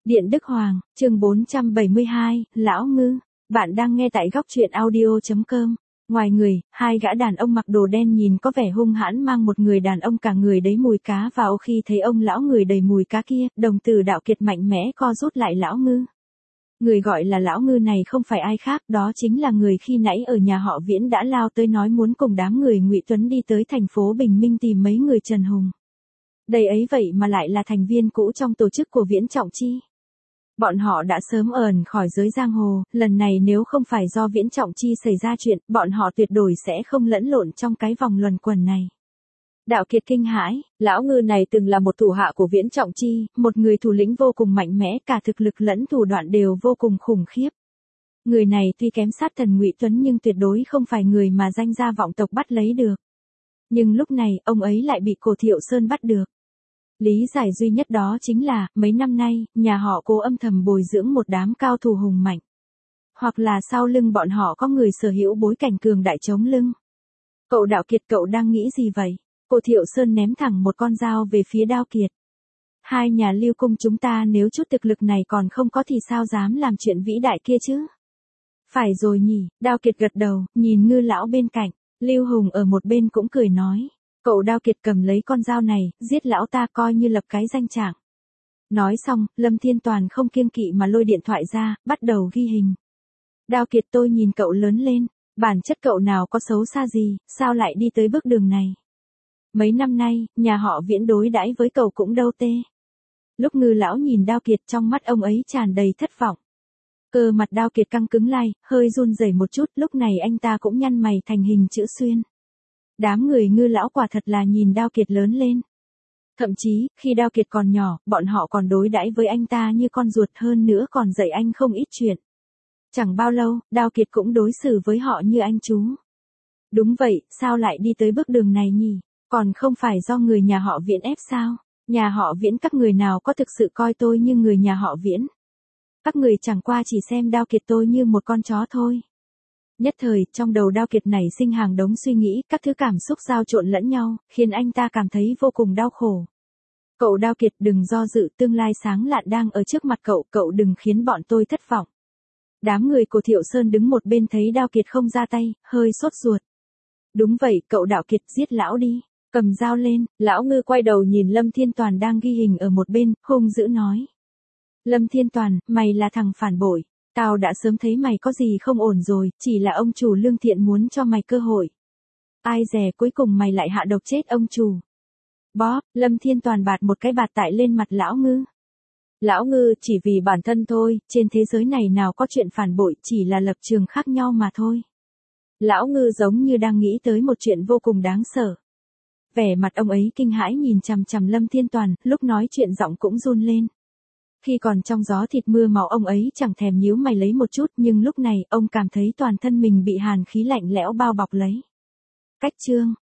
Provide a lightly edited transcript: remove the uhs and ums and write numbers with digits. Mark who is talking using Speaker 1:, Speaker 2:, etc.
Speaker 1: Điện Đức Hoàng, chương 472, Lão Ngư. Bạn đang nghe tại góc truyện audio.com. Ngoài người, hai gã đàn ông mặc đồ đen nhìn có vẻ hung hãn mang một người đàn ông cả người đấy mùi cá vào. Khi thấy ông lão người đầy mùi cá kia, đồng tử Đạo Kiệt mạnh mẽ co rút lại. Lão Ngư. Người gọi là Lão Ngư này không phải ai khác, đó chính là người khi nãy ở nhà họ Viễn đã lao tới nói muốn cùng đám người Ngụy Tuấn đi tới thành phố Bình Minh tìm mấy người Trần Hùng. Đây ấy vậy mà lại là thành viên cũ trong tổ chức của Viễn Trọng Chi. Bọn họ đã sớm ẩn khỏi giới giang hồ, lần này nếu không phải do Viễn Trọng Chi xảy ra chuyện, bọn họ tuyệt đối sẽ không lẫn lộn trong cái vòng luẩn quẩn này. Đạo Kiệt kinh hãi, Lão Ngư này từng là một thủ hạ của Viễn Trọng Chi, một người thủ lĩnh vô cùng mạnh mẽ, cả thực lực lẫn thủ đoạn đều vô cùng khủng khiếp. Người này tuy kém sát thần Ngụy Tuấn nhưng tuyệt đối không phải người mà danh gia vọng tộc bắt lấy được. Nhưng lúc này, ông ấy lại bị Cổ Thiệu Sơn bắt được. Lý giải duy nhất đó chính là, mấy năm nay, nhà họ Cố âm thầm bồi dưỡng một đám cao thủ hùng mạnh. Hoặc là sau lưng bọn họ có người sở hữu bối cảnh cường đại chống lưng. Cậu Đạo Kiệt, cậu đang nghĩ gì vậy? Cổ Thiệu Sơn ném thẳng một con dao về phía Đạo Kiệt. Hai nhà Lưu cung chúng ta nếu chút thực lực này còn không có thì sao dám làm chuyện vĩ đại kia chứ? Phải rồi nhỉ, Đạo Kiệt gật đầu, nhìn Ngư lão bên cạnh. Lưu Hùng ở một bên cũng cười nói. Cậu Đạo Kiệt cầm lấy con dao này, giết lão ta coi như lập cái danh trạng. Nói xong, Lâm Thiên Toàn không kiêng kỵ mà lôi điện thoại ra, bắt đầu ghi hình. Đạo Kiệt, tôi nhìn cậu lớn lên, bản chất cậu nào có xấu xa gì, sao lại đi tới bước đường này? Mấy năm nay, nhà họ Viễn đối đãi với cậu cũng đâu tê. Lúc Ngư lão nhìn Đạo Kiệt, trong mắt ông ấy tràn đầy thất vọng. Cơ mặt Đạo Kiệt căng cứng lại, hơi run rẩy một chút, lúc này anh ta cũng nhăn mày thành hình chữ xuyên. Đám người Ngư lão quả thật là nhìn Đạo Kiệt lớn lên. Thậm chí, khi Đạo Kiệt còn nhỏ, bọn họ còn đối đãi với anh ta như con ruột, hơn nữa còn dạy anh không ít chuyện. Chẳng bao lâu, Đạo Kiệt cũng đối xử với họ như anh chú. Đúng vậy, sao lại đi tới bước đường này nhỉ? Còn không phải do người nhà họ Viễn ép sao? Nhà họ Viễn các người nào có thực sự coi tôi như người nhà họ Viễn? Các người chẳng qua chỉ xem Đạo Kiệt tôi như một con chó thôi. Nhất thời, trong đầu Đạo Kiệt nảy sinh hàng đống suy nghĩ, các thứ cảm xúc giao trộn lẫn nhau, khiến anh ta cảm thấy vô cùng đau khổ. Cậu Đạo Kiệt, đừng do dự, tương lai sáng lạn đang ở trước mặt cậu đừng khiến bọn tôi thất vọng. Đám người của Thiệu Sơn đứng một bên thấy Đạo Kiệt không ra tay, hơi sốt ruột. Đúng vậy, cậu Đạo Kiệt, giết lão đi, cầm dao lên. Lão Ngư quay đầu nhìn Lâm Thiên Toàn đang ghi hình ở một bên, hung dữ nói. Lâm Thiên Toàn, mày là thằng phản bội. Tao đã sớm thấy mày có gì không ổn rồi, chỉ là ông chủ Lương Thiện muốn cho mày cơ hội. Ai dè cuối cùng mày lại hạ độc chết ông chủ. Bóp, Lâm Thiên Toàn bạt một cái bạt tại lên mặt Lão Ngư. Lão Ngư, chỉ vì bản thân thôi, trên thế giới này nào có chuyện phản bội, chỉ là lập trường khác nhau mà thôi. Lão Ngư giống như đang nghĩ tới một chuyện vô cùng đáng sợ. Vẻ mặt ông ấy kinh hãi nhìn chằm chằm Lâm Thiên Toàn, lúc nói chuyện giọng cũng run lên. Khi còn trong gió thịt mưa màu ông ấy chẳng thèm nhíu mày lấy một chút, nhưng lúc này ông cảm thấy toàn thân mình bị hàn khí lạnh lẽo bao bọc lấy. Cách chương